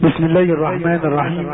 بسم الله الرحمن الرحيم.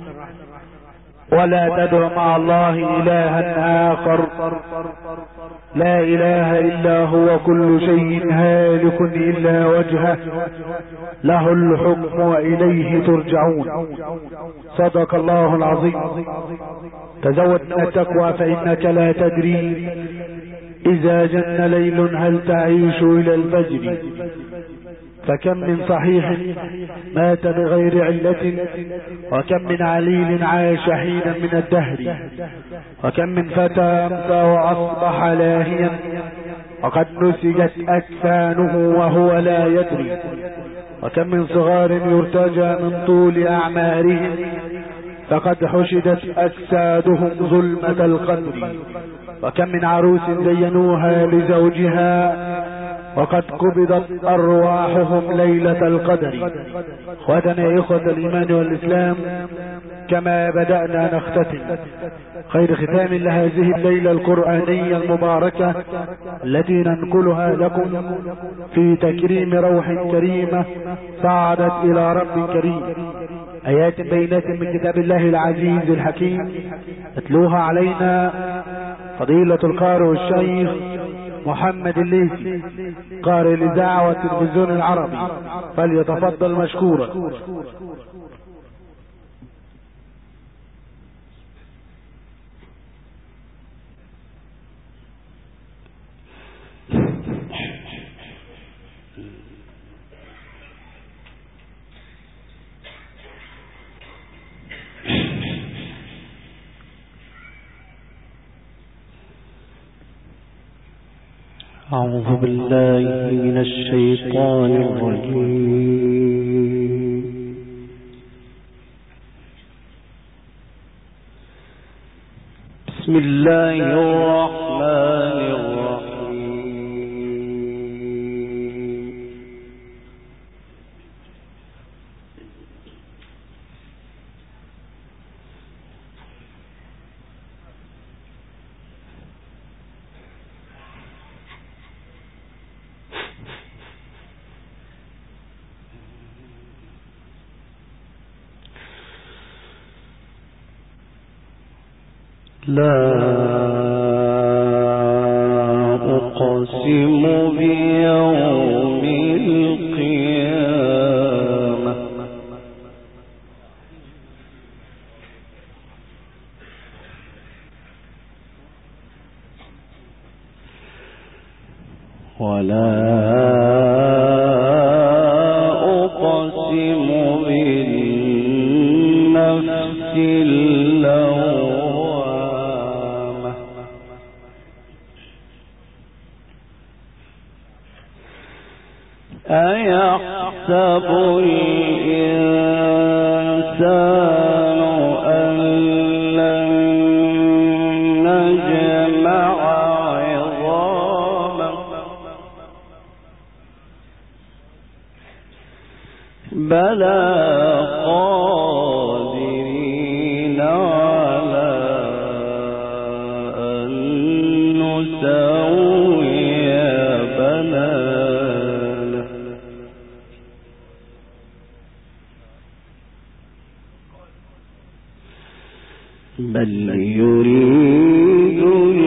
ولا تدع مع الله إلها آخر لا إله إلا هو كل شيء هالك إلا وجهه له الحكم وإليه ترجعون. صدق الله العظيم. تزود من التقوى فإنك لا تدري إذا جن ليل هل تعيش إلى الفجر. فكم من صحيح مات بغير علة، وكم من عليل عاش حينا من الدهر، وكم من فتى أمسى وأصبح لاهيا وقد نسجت أكفانه وهو لا يدري، وكم من صغار يرتجى من طول أعمارهم فقد حشدت أجسادهم ظلمة القدر، وكم من عروس زينوها لزوجها وقد قبضت أرواحهم ليلة القدر. اخواتنا إخوة الإيمان والإسلام، كما بدأنا نختتم خير ختام لهذه الليلة القرآنية المباركة التي ننقلها لكم في تكريم روح كريمة صعدت إلى رب كريم، آيات بينات من كتاب الله العزيز الحكيم اتلوها علينا فضيلة القارئ الشيخ محمد الليثي قارئ الإذاعة والتلفزيون العربي، فليتفضل مشكورا. أعوذ بالله من الشيطان الرجيم. بسم الله الرحمن الرحيم. لا أقسم بيوم القيامة ولا أقسم بالنفس اللوامة أيحسب الإنسان أن لن نجمع عظامه بلى قادرين على أن نسوي بنانه بل يريد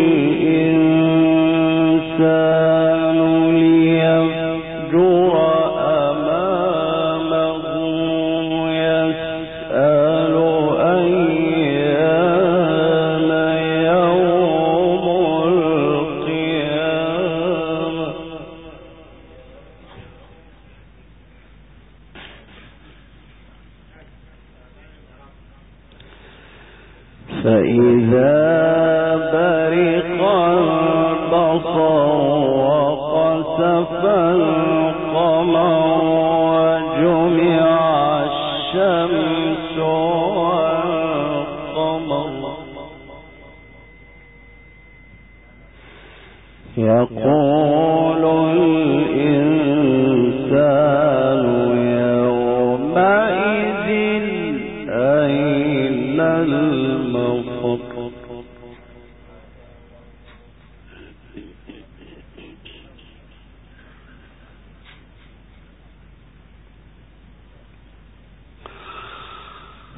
الإنسان ليفجر أمامه يسأل أيان يوم القيامة فإذا برق البصر وخسف القمر وجمع الشمس والقمر يقول الإنسان يومئذ أين المفر.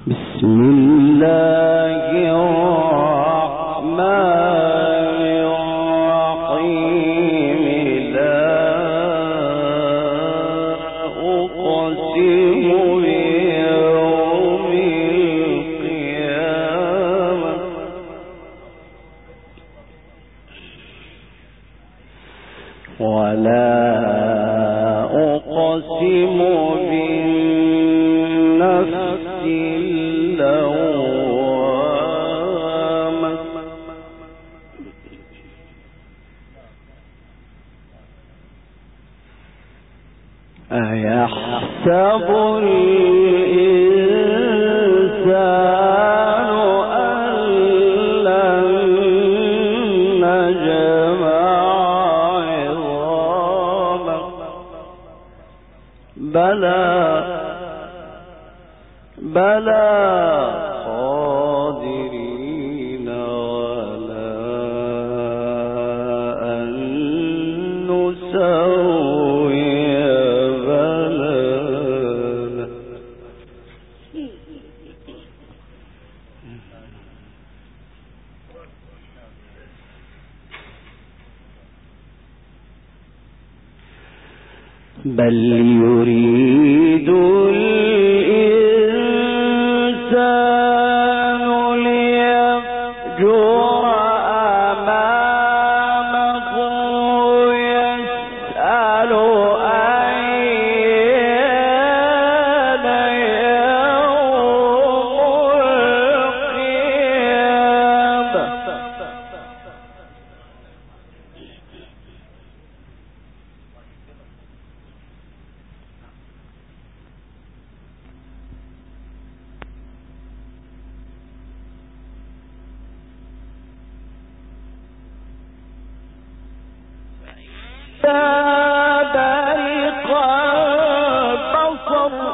بسم الله الرحمن الرحيم لا أقسم بيوم القيامة ولا أقسم بالنفس اللوامة أيحسب الإنسان أن لن نجمع عظامه بلى قادرين على أن نسوي بنانا بل يريد الإنسان ليفجر أمامه يسأل أيان يوم القيامة برق البصر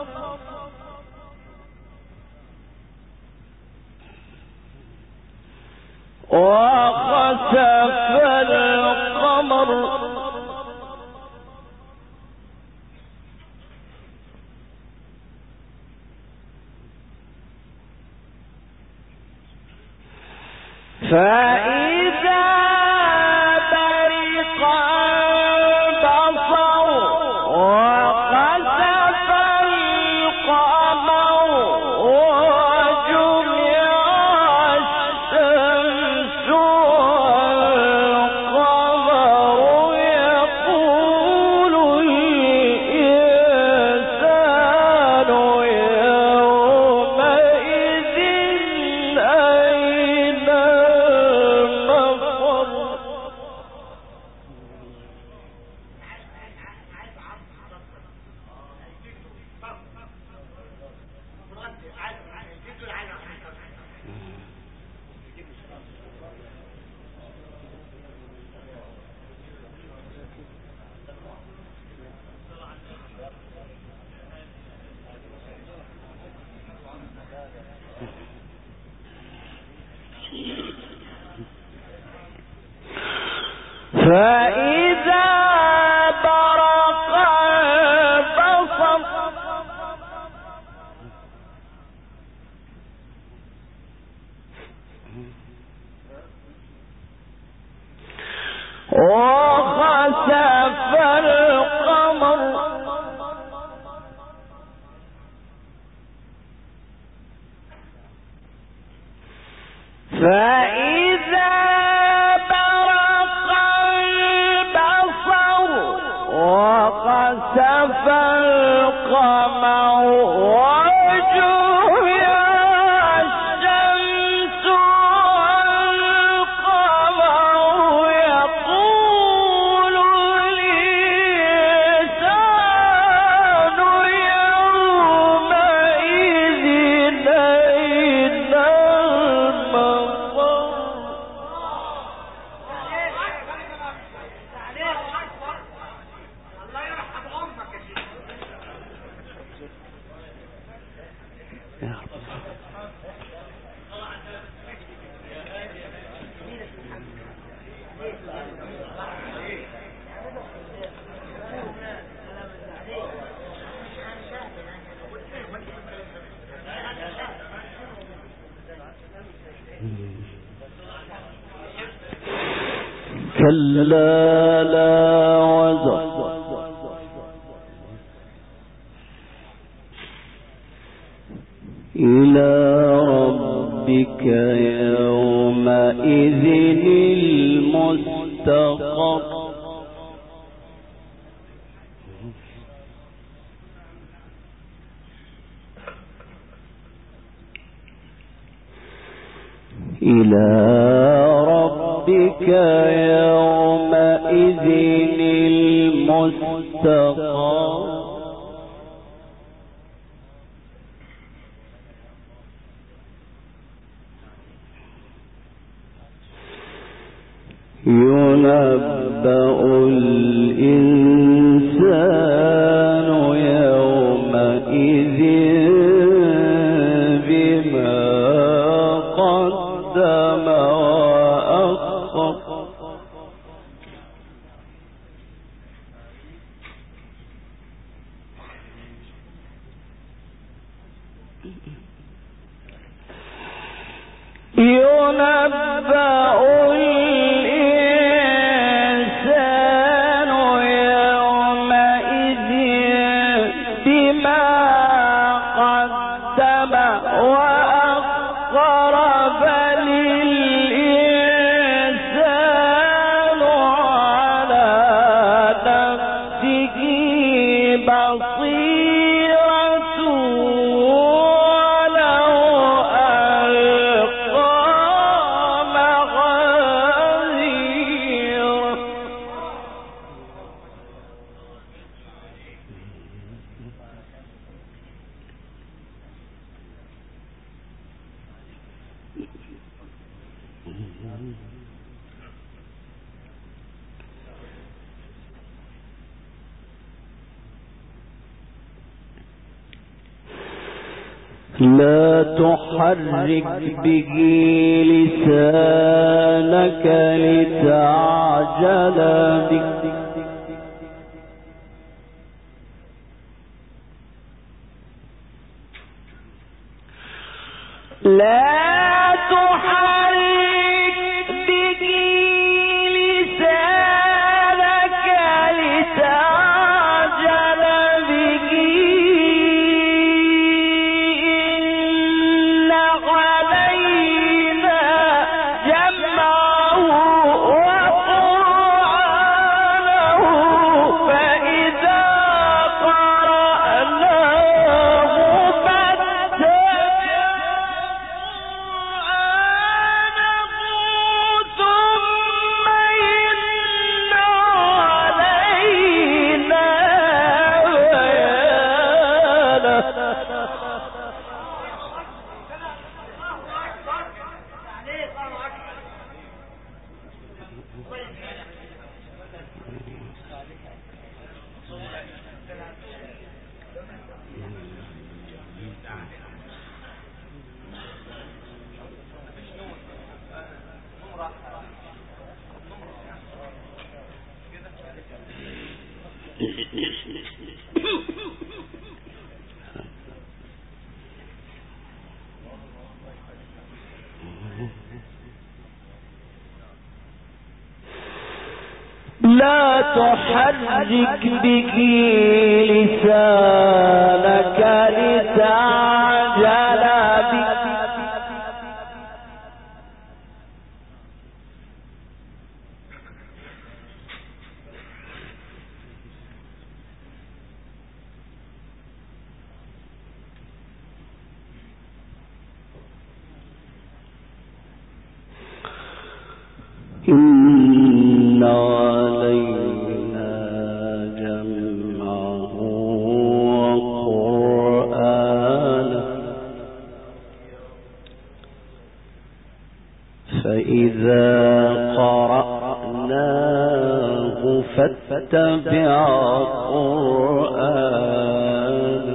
وخسف القمر فإذا برق البصر وخسف القمر وجمع الشمس والقمر يقول الإنسان يومئذ أين المفر فإذا برق البصر وخسف القمر فإذا برق البصر وخسف القمر وجمع الشمس والقمر يقول الإنسان يومئذ أين المفر كلا لا وزر إلى ربك يومئذ المستقر إلى ربك يومئذ المستقر ينبأ الإنسان يومئذ بما قدم وأخر ينبأ لا تحرك به لسانك لتعجل به لا تحرك به لسانك لتعجل به إن علينا جمعه وقرآنه فإذا قرأناه لا تحرك به لسانك لتعجل به إن علينا جمعه وقرآنه فإذا قرأناه فاتبع قرآنه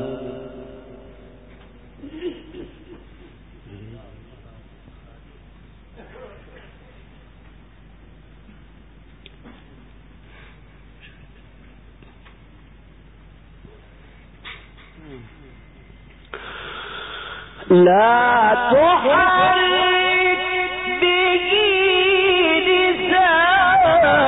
لا تحرك به لسانك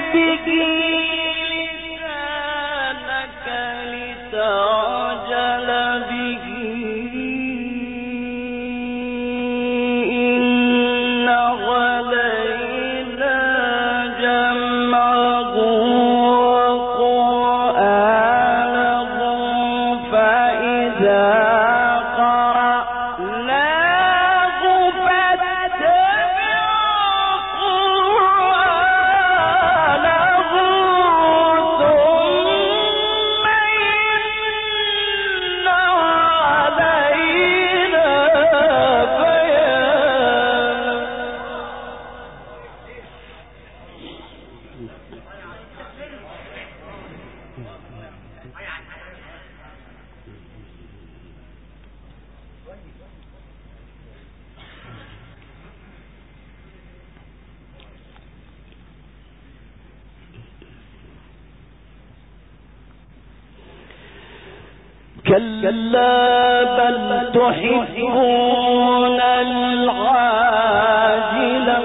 كلا بل تحبون العاجلة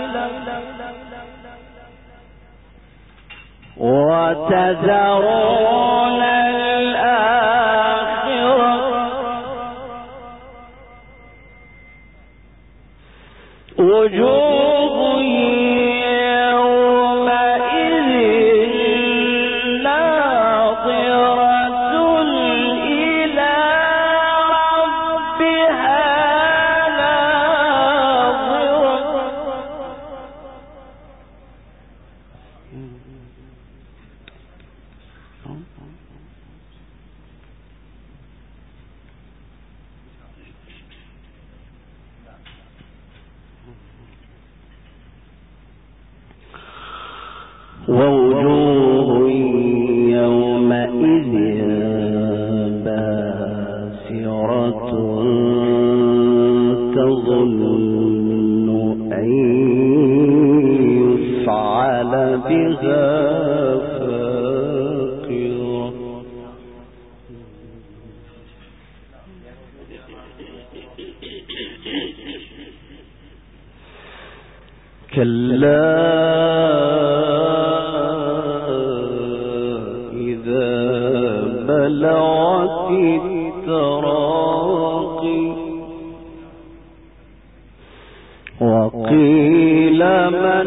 وتذرون الآخرة وجوه ووجوه يومئذ باسرة تظن أن يفعل بها فاقرة كلا بلغت التراقي وقيل من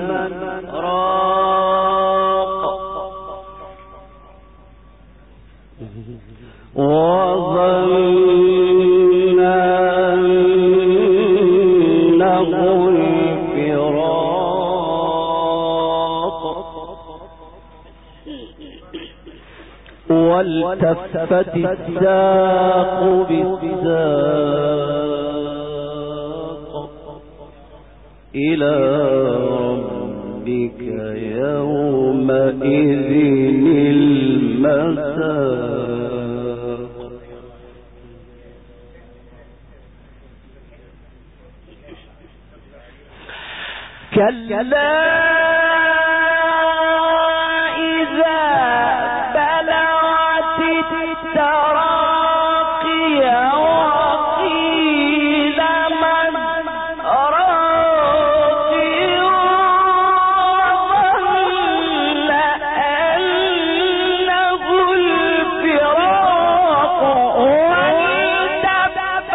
راق وظن أنه الفراق والتفت الساق بالساق إلى ربك يومئذ المساق كلا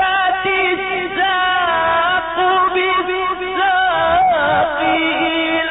إلى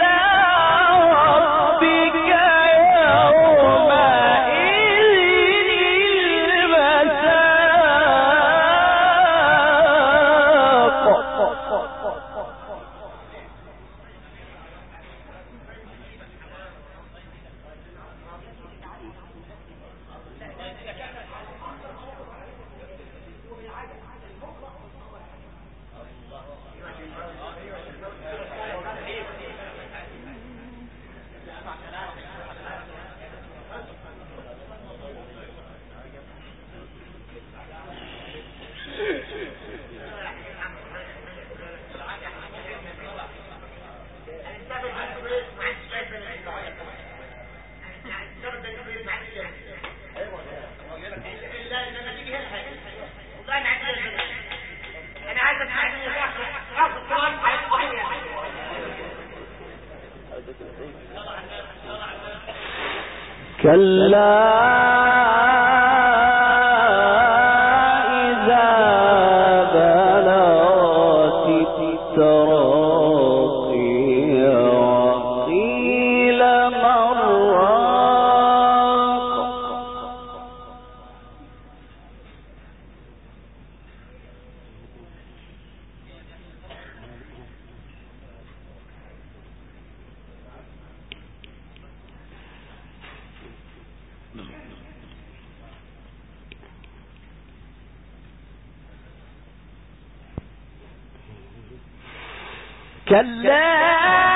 كلا كلا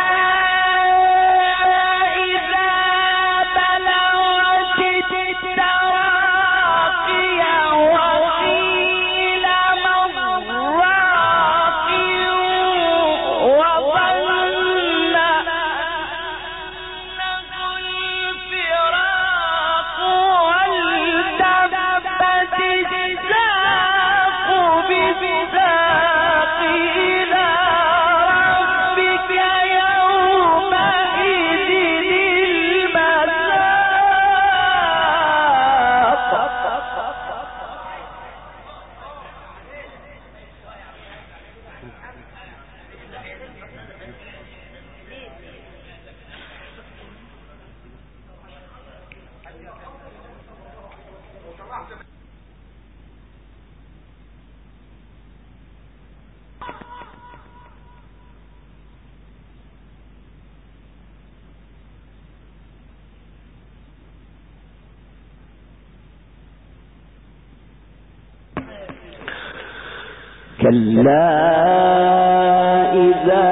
إذا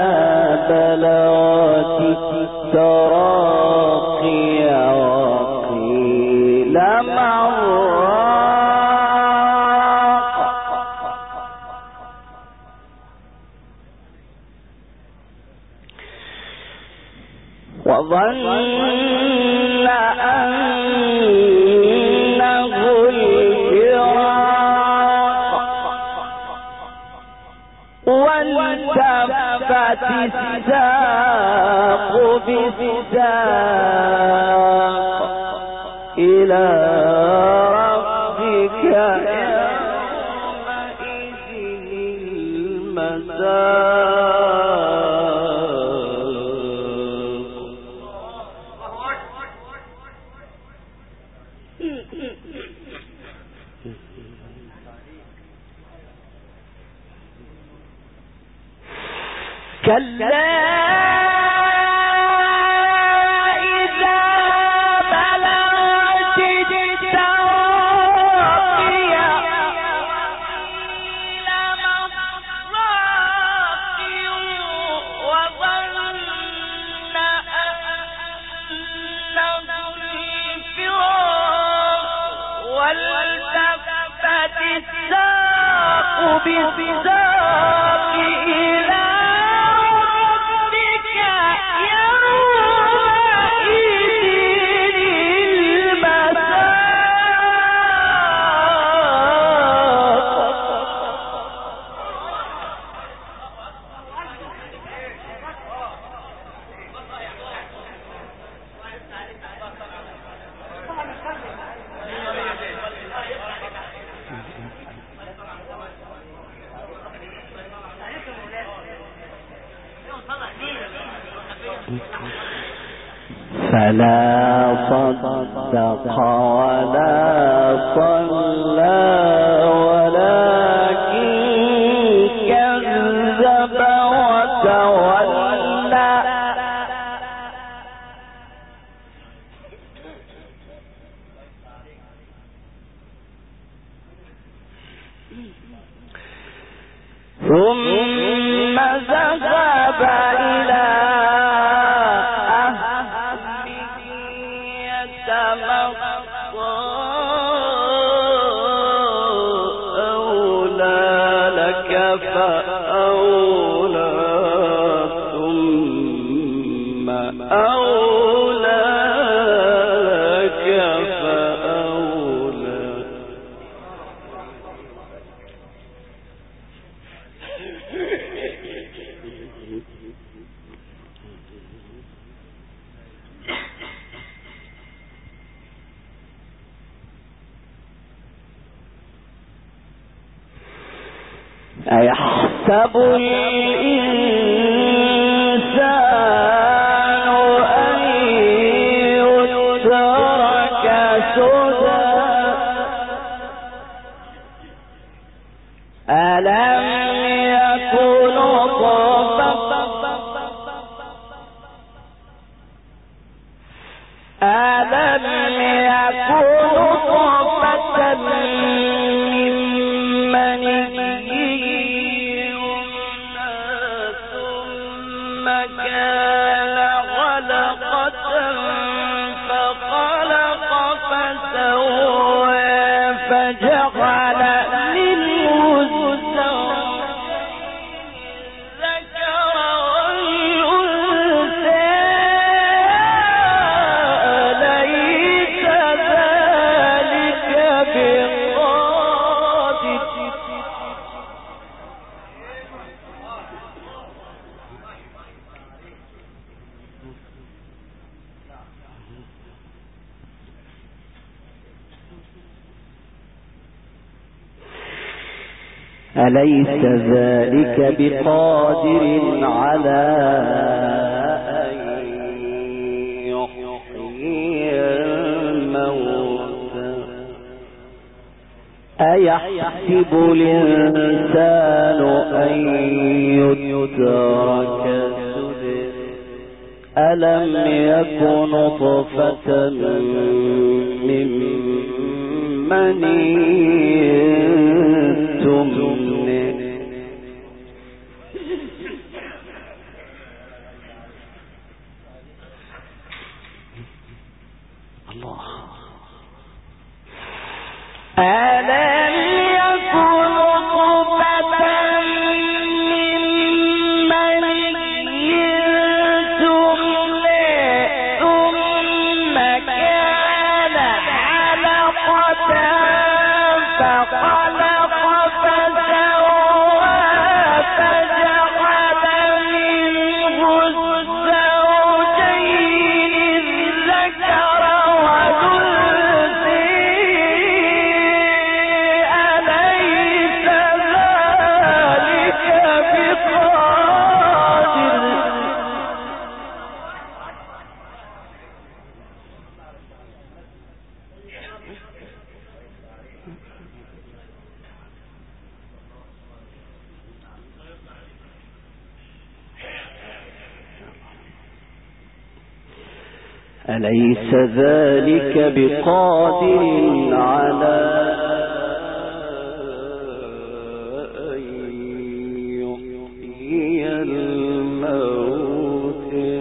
بلغت التراقي وقيل مراق وظن أنه والتفت الساق بالساق إلى ربك يومئذ المساق. كلا إذا بلغت التراقي وقيل مراق وظن أنه الفراق والتفت الساق بالساق إلى فلا صدق ولا صلى ولكن كذب وتولى ثم ذهب إلى أولى لك فأولى ثم أولى لك فأولى. أيحسب الإنسان أن يترك سدى ألم يكن طفة من مني ثم كان علقة فخلق فسوى فجعل منه الذكر والأنثى أليس ذلك بقادر أليس ذلك بقادر على أن يحيي الموتى أيحسب الإنسان أن يترك سدى ألم يكن طفة من مني ألم يكن طفة من مني ثم كان علقة فخلق فسوى فجعل منه الزوجين الذكر والأنثى أليس ذلك بقادر أليس ذلك بقادر على أن يحيي الموتى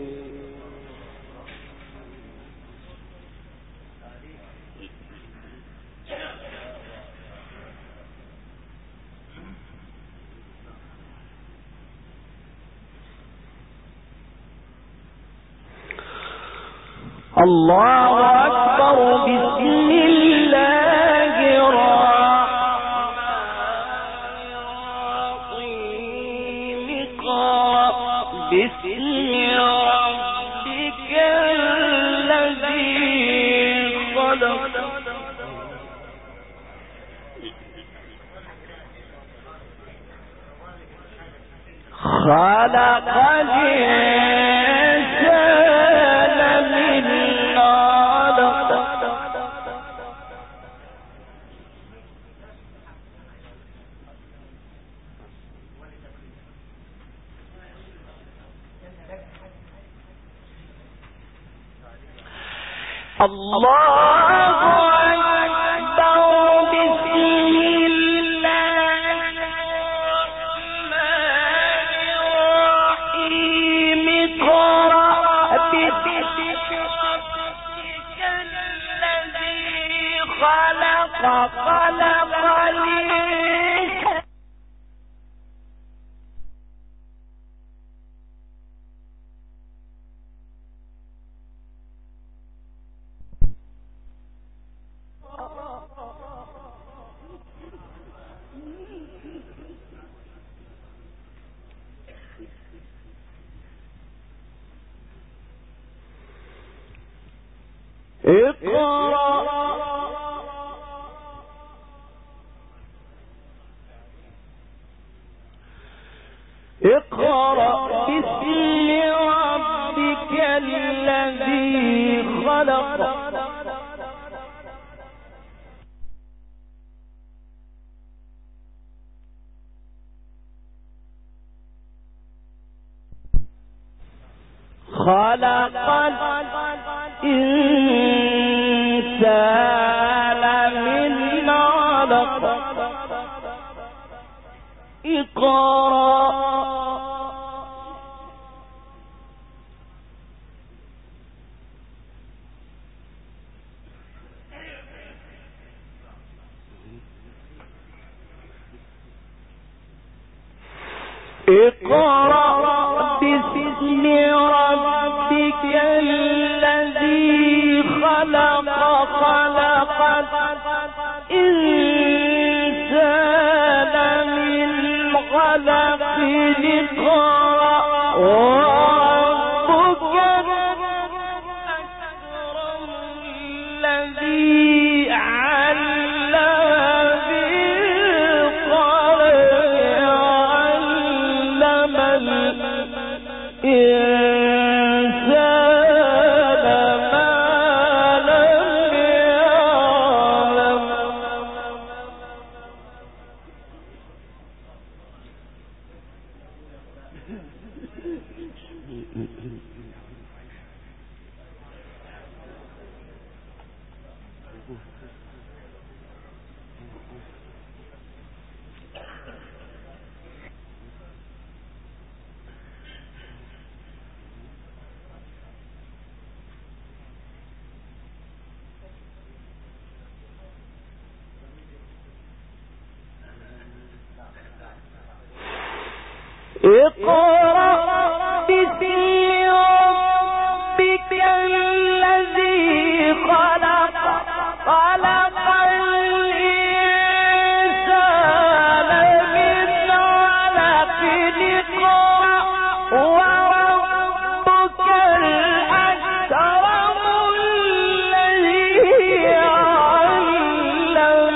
الله أكبر بسم الله الرحمن الرحيم اقرأ باسم ربك الذي خلق خلق الإنسان من علق الله أكبر بسم الله الرحمن الرحيم اقرأ باسم ربك الذي خلق الإنسان خلق الإنسان من علق اقرأ باسم ربك الذي خلق الإنسان من علق اقرأ وربك الأكرم الذي علم اقرأ باسم ربك الذي خلق الإنسان من علق اقرأ وربك الأكرم الذي علم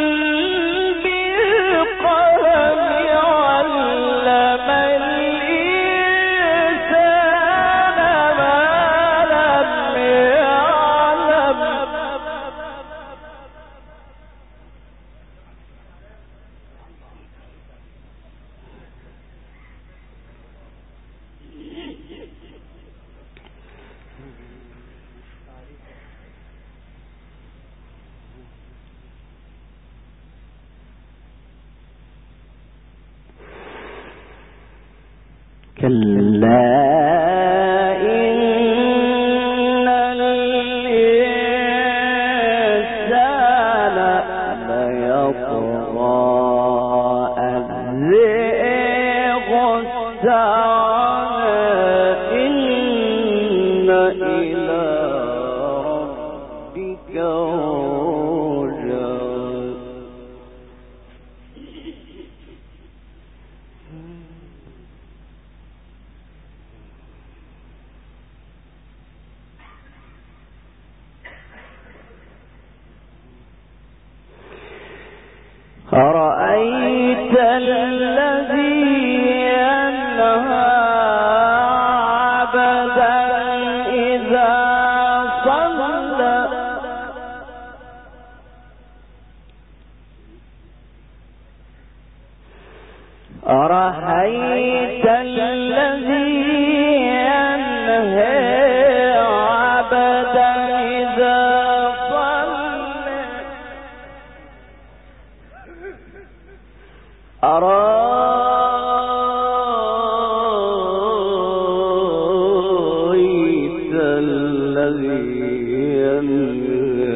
بالقلم علم كلا إن الإنسان ليطغى أن رآه إن إلى ربك رجعا أرأيت الذي ينهى عبدا إذا صلى أرأيت الذي ينهى عبدا إذا أرأيت الذي ينهى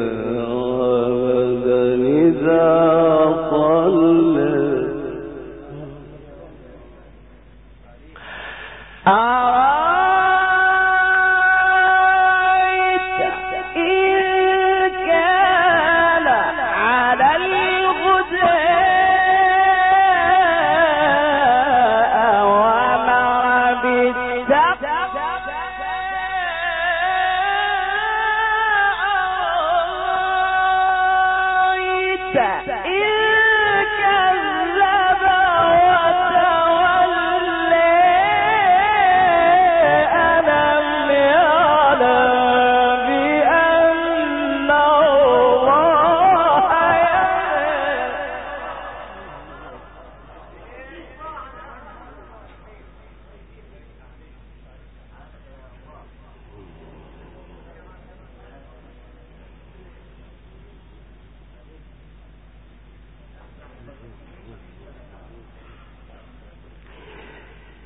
عبدا إذا صلى أرأيت إن كان على الهدى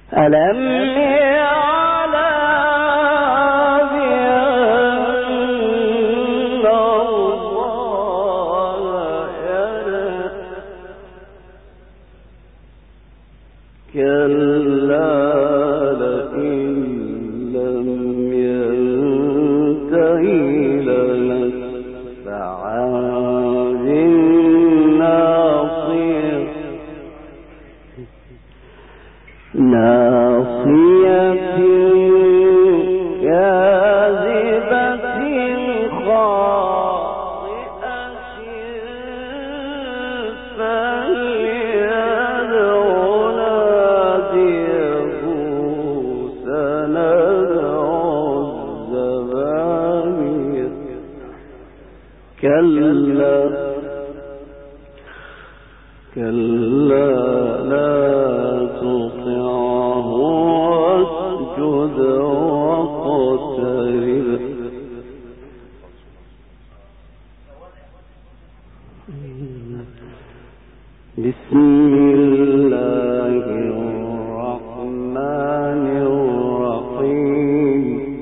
ألم يعلم بأن الله يرى كلا لئن لم ينته لنسفعا بالناصية ناصية كاذبة خاطئة فليدع ناديه سندع الزبانية كلا لا تطعه واسجد واقترب بسم الله الرحمن الرحيم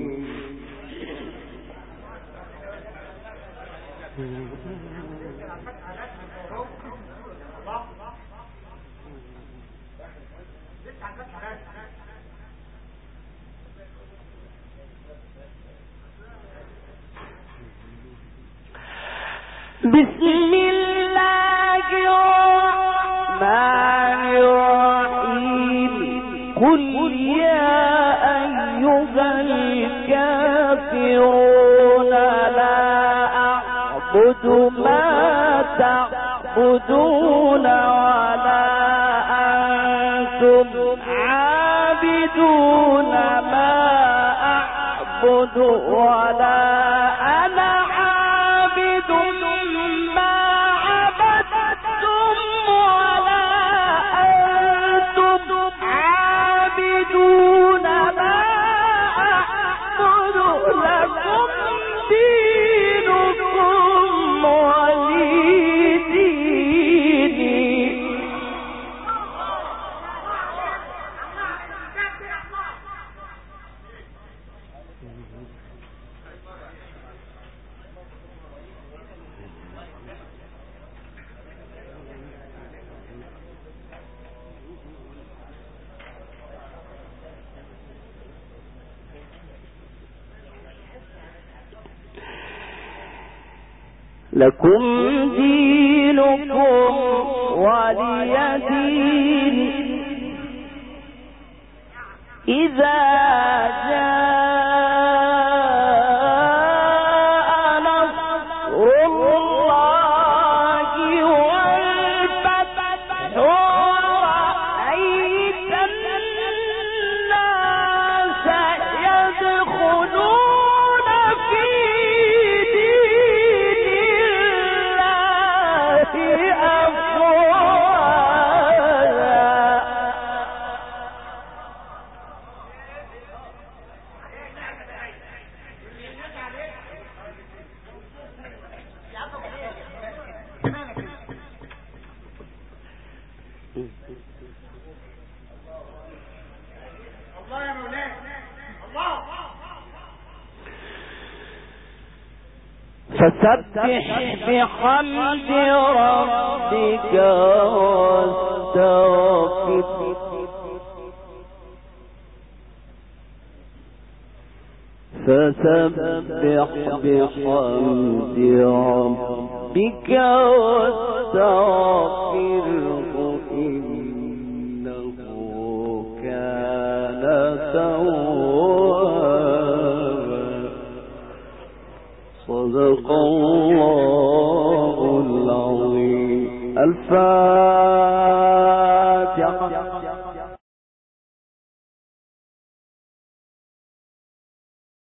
بسم الله الرحمن الرحيم قل يا أيها الكافرون لا أعبد ما تعبدون ولا أنتم عابدون ما أعبد ولا أنا عابد ما عبدتم ولا أنتم عابدون ما أعبد لكم دينكم ولي ديني لكم دينكم ولي دين إذا جاء نصر الله والفتح ورأيت الناس يدخلون في فسبح بحمد ربك واستغفره فسبح بحمد ربك واستغفره إنه كان توابا صدق الله العظيم. الفاتحة.